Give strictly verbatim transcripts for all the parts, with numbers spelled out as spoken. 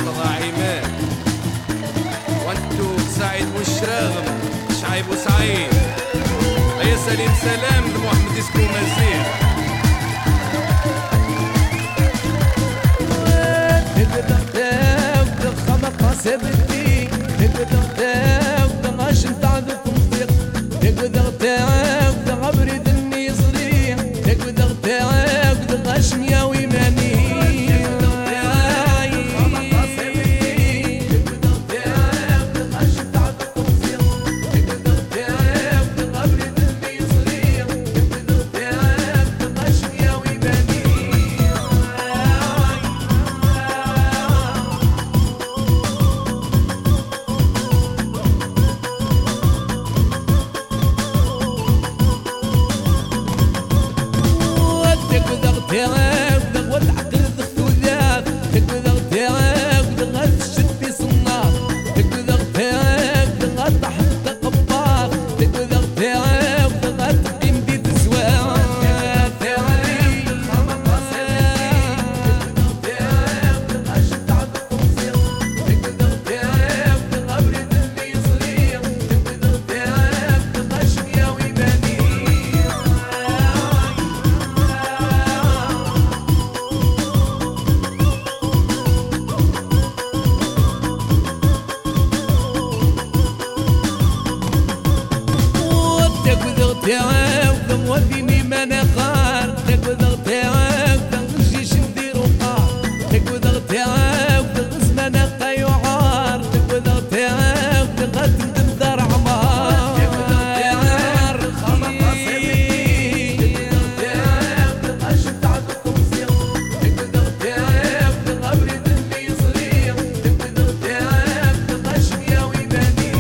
مرتضى عماد وانتو سعيد والشراغم شعيب وسعيد هيا سليم سلام لمحمد يسكو مزيد سبتي تقدر تاخذ عشان تعرف تنطيق تقدر تاخذ عبرد النصري تقدر تاخذ عشان يا ويماني تاخذ والعقل ذخوذات تقدر تاخذ غتشد في صناع تقدر تاخذ غتحط قبار تقدر تاخذ غتقيم بيت زواج تاخذ خمر تقدر تاخذ عشان تعرف تنصير تقدر تاخذ ابرد اللي يصير تقدر تاخذ عشان يا ويباني تاخذ موديني ما نخار تاخذ تاخذ نجيش نديرو قار تاخذ تاخذ اسمنا نقا يعار تاخذ تاخذ غتندم دار عمار تاخذ خمر قصير تاخذ عشان تعرف تنصير تاخذ تاخذ ابرد اللي يصير تاخذ تاخذ عشان يا ويباني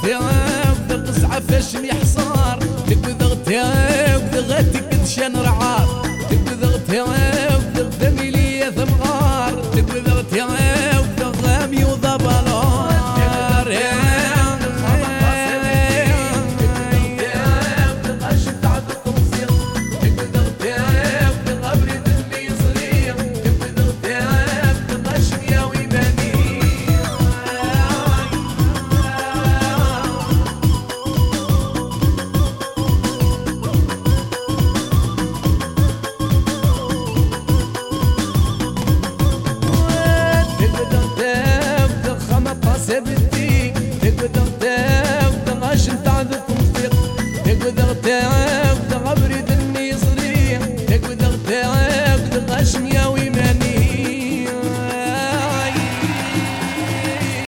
تاخذ قصعة فاشني حصار تقدر تاخذ غاتك شان رعار